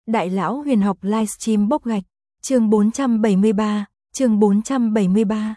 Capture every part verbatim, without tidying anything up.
Đại lão huyền học livestream bốc gạch, chương bốn trăm bảy mươi ba, chương bốn trăm bảy mươi ba.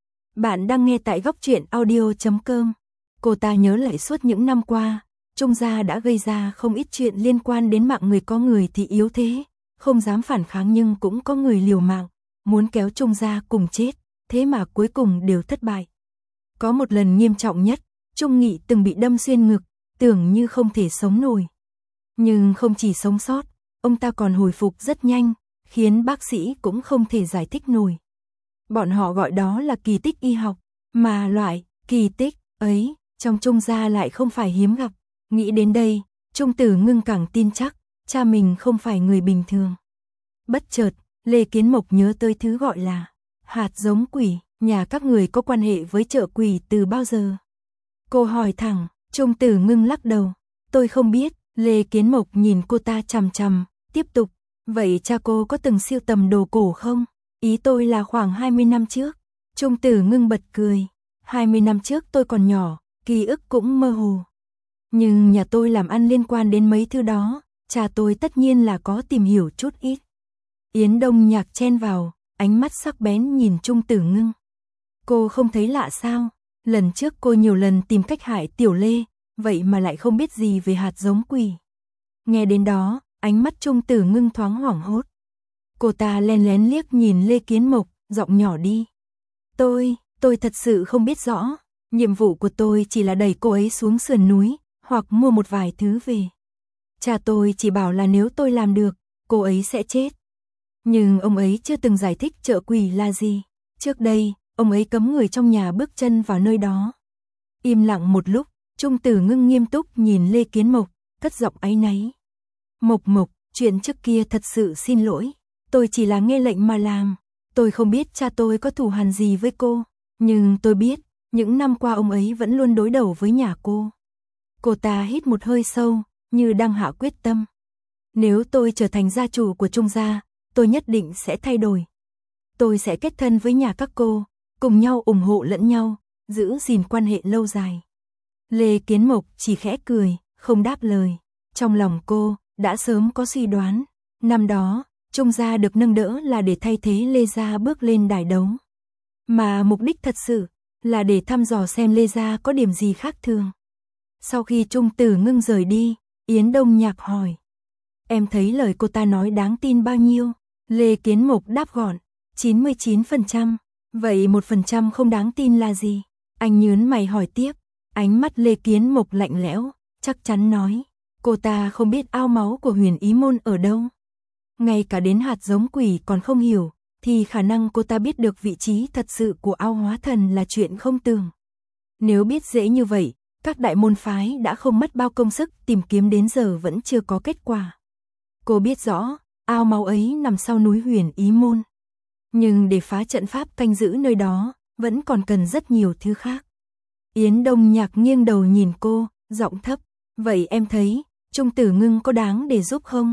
Bạn đang nghe tại góc truyện audio chấm com. Cô ta nhớ lại suốt những năm qua, Trung gia đã gây ra không ít chuyện liên quan đến mạng người, có người thì yếu thế, không dám phản kháng, nhưng cũng có người liều mạng, muốn kéo Trung gia cùng chết, thế mà cuối cùng đều thất bại. Có một lần nghiêm trọng nhất, Trung Nghị từng bị đâm xuyên ngực, tưởng như không thể sống nổi. Nhưng không chỉ sống sót, ông ta còn hồi phục rất nhanh, khiến bác sĩ cũng không thể giải thích nổi. Bọn họ gọi đó là kỳ tích y học, mà loại kỳ tích ấy trong Trung gia lại không phải hiếm gặp. Nghĩ đến đây, Trung Tử Ngưng càng tin chắc cha mình không phải người bình thường. Bất chợt, Lê Kiến Mộc nhớ tới thứ gọi là hạt giống quỷ. Nhà các người có quan hệ với chợ quỷ từ bao giờ? Cô hỏi thẳng. Trung Tử Ngưng lắc đầu. Tôi không biết. Lê Kiến Mộc nhìn cô ta chằm chằm, tiếp tục. Vậy cha cô có từng sưu tầm đồ cổ không? Ý tôi là khoảng hai mươi năm trước. Trung Tử Ngưng bật cười. hai mươi năm trước tôi còn nhỏ, ký ức cũng mơ hồ. Nhưng nhà tôi làm ăn liên quan đến mấy thứ đó, cha tôi tất nhiên là có tìm hiểu chút ít. Yến Đông Nhạc chen vào, ánh mắt sắc bén nhìn Trung Tử Ngưng. Cô không thấy lạ sao? Lần trước cô nhiều lần tìm cách hại Tiểu Lê, vậy mà lại không biết gì về hạt giống quỷ. Nghe đến đó, ánh mắt Trung Tử Ngưng thoáng hoảng hốt. Cô ta len lén liếc nhìn Lê Kiến Mộc, giọng nhỏ đi. Tôi, tôi thật sự không biết rõ. Nhiệm vụ của tôi chỉ là đẩy cô ấy xuống sườn núi, hoặc mua một vài thứ về. Cha tôi chỉ bảo là nếu tôi làm được, cô ấy sẽ chết. Nhưng ông ấy chưa từng giải thích chợ quỷ là gì. Trước đây, ông ấy cấm người trong nhà bước chân vào nơi đó. Im lặng một lúc, Trung Tử Ngưng nghiêm túc nhìn Lê Kiến Mộc, cất giọng áy náy. Mộc Mộc, chuyện trước kia thật sự xin lỗi. Tôi chỉ là nghe lệnh mà làm. Tôi không biết cha tôi có thù hằn gì với cô. Nhưng tôi biết, những năm qua ông ấy vẫn luôn đối đầu với nhà cô. Cô ta hít một hơi sâu, như đang hạ quyết tâm. Nếu tôi trở thành gia chủ của Trung gia, tôi nhất định sẽ thay đổi. Tôi sẽ kết thân với nhà các cô, cùng nhau ủng hộ lẫn nhau, giữ gìn quan hệ lâu dài. Lê Kiến Mộc chỉ khẽ cười, không đáp lời. Trong lòng cô, đã sớm có suy đoán. Năm đó, Trung gia được nâng đỡ là để thay thế Lê gia bước lên đài đấu. Mà mục đích thật sự, là để thăm dò xem Lê gia có điểm gì khác thường. Sau khi Trung Tử Ngưng rời đi, Yến Đông Nhạc hỏi. Em thấy lời cô ta nói đáng tin bao nhiêu? Lê Kiến Mộc đáp gọn. chín mươi chín phần trăm. Vậy một phần trăm không đáng tin là gì? Anh nhớn mày hỏi tiếp. Ánh mắt Lê Kiến Mộc lạnh lẽo, chắc chắn nói. Cô ta không biết ao máu của Huyền Ý Môn ở đâu. Ngay cả đến hạt giống quỷ còn không hiểu, thì khả năng cô ta biết được vị trí thật sự của ao hóa thần là chuyện không tưởng. Nếu biết dễ như vậy, các đại môn phái đã không mất bao công sức tìm kiếm đến giờ vẫn chưa có kết quả. Cô biết rõ, ao máu ấy nằm sau núi Huyền Ý Môn. Nhưng để phá trận pháp canh giữ nơi đó, vẫn còn cần rất nhiều thứ khác. Yến Đông Nhạc nghiêng đầu nhìn cô, giọng thấp. Vậy em thấy, Trung Tử Ngưng có đáng để giúp không?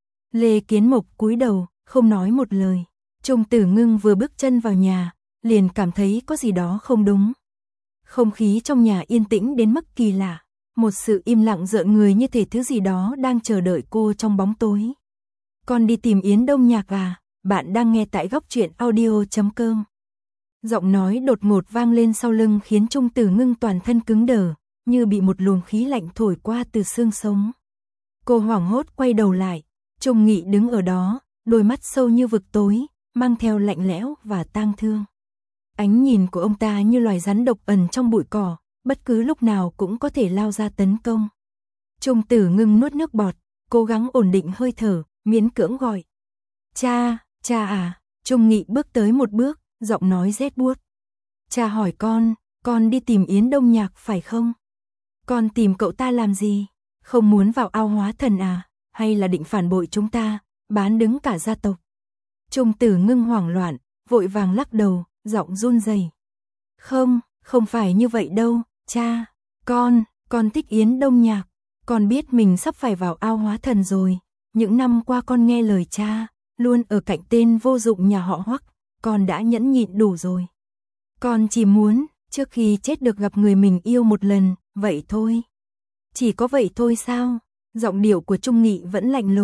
Lê Kiến Mộc cúi đầu, không nói một lời. Trung Tử Ngưng vừa bước chân vào nhà, liền cảm thấy có gì đó không đúng. Không khí trong nhà yên tĩnh đến mức kỳ lạ. Một sự im lặng rợn người như thể thứ gì đó đang chờ đợi cô trong bóng tối. Con đi tìm Yến Đông Nhạc à? Bạn đang nghe tại góc truyện audio chấm com. Giọng nói đột ngột vang lên sau lưng khiến Trung Tử Ngưng toàn thân cứng đờ, như bị một luồng khí lạnh thổi qua từ xương sống. Cô hoảng hốt quay đầu lại. Trung Nghị đứng ở đó, đôi mắt sâu như vực tối, mang theo lạnh lẽo và tang thương. Ánh nhìn của ông ta như loài rắn độc ẩn trong bụi cỏ, bất cứ lúc nào cũng có thể lao ra tấn công. Trung Tử Ngưng nuốt nước bọt, cố gắng ổn định hơi thở, miễn cưỡng gọi. Cha, cha à. Trung Nghị bước tới một bước, giọng nói rét buốt. Cha hỏi con, con đi tìm Yến Đông Nhạc phải không? Con tìm cậu ta làm gì? Không muốn vào ao hóa thần à? Hay là định phản bội chúng ta, bán đứng cả gia tộc? Trung Tử Ngưng hoảng loạn, vội vàng lắc đầu, giọng run rẩy. Không, không phải như vậy đâu, cha. Con, con thích Yến Đông Nhạc. Con biết mình sắp phải vào ao hóa thần rồi. Những năm qua con nghe lời cha, luôn ở cạnh tên vô dụng nhà họ Hoắc. Con đã nhẫn nhịn đủ rồi. Con chỉ muốn, trước khi chết được gặp người mình yêu một lần, vậy thôi. Chỉ có vậy thôi sao? Giọng điệu của Trung Nghị vẫn lạnh lùng.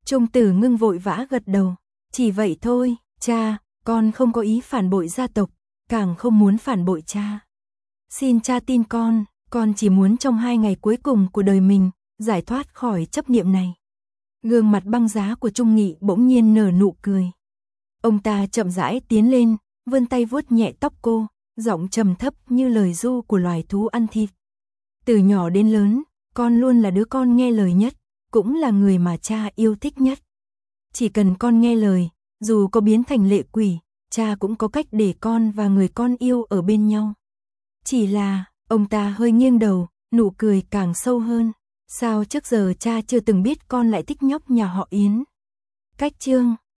Trung Tử Ngưng vội vã gật đầu. Chỉ vậy thôi, cha, con không có ý phản bội gia tộc, càng không muốn phản bội cha. Xin cha tin con, con chỉ muốn trong hai ngày cuối cùng của đời mình, giải thoát khỏi chấp niệm này. Gương mặt băng giá của Trung Nghị bỗng nhiên nở nụ cười. Ông ta chậm rãi tiến lên, vươn tay vuốt nhẹ tóc cô, giọng trầm thấp như lời ru của loài thú ăn thịt. Từ nhỏ đến lớn, con luôn là đứa con nghe lời nhất, cũng là người mà cha yêu thích nhất. Chỉ cần con nghe lời, dù có biến thành lệ quỷ, cha cũng có cách để con và người con yêu ở bên nhau. Chỉ là, ông ta hơi nghiêng đầu, nụ cười càng sâu hơn. Sao trước giờ cha chưa từng biết con lại thích nhóc nhà họ Yến? Cách chương